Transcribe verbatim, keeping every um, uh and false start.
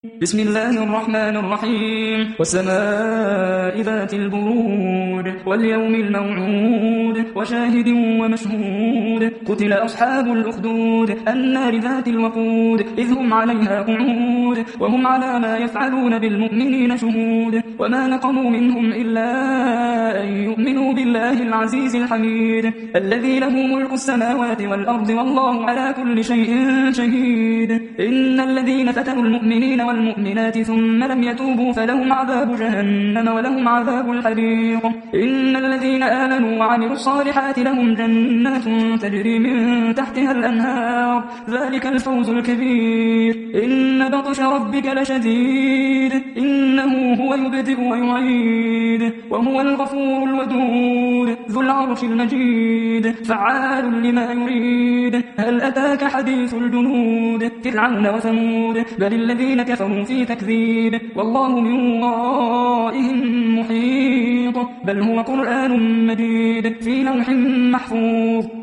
بسم الله الرحمن الرحيم والسماء ذات البرود واليوم الموعود وشاهد ومشهود قتل أصحاب الأخدود النار ذات الوقود إذ هم عليها قعود وهم على ما يفعلون بالمؤمنين شهود وما نقموا منهم إلا أن يؤمنوا بالله العزيز الحميد الذي له ملك السماوات والأرض والله على كل شيء شهيد إن الذين فتنوا المؤمنين والمؤمنات ثم لم يتوبوا فلهم عذاب جهنم ولهم عذاب الحريق إن الذين آمنوا وعملوا الصالحات لهم جنات تجري من تحتها الأنهار ذلك الفوز الكبير إن بطش ربك لشديد إنه هو يبدئ ويعيد وهو الغفور الودود ذو العرش المجيد فعال لما يريد هل أتاك حديث الجنود فرعون وثمود بل الذين كفروا في تكذيب والله من ورائهم محيط بل هو قرآن مجيد في لوح محفوظ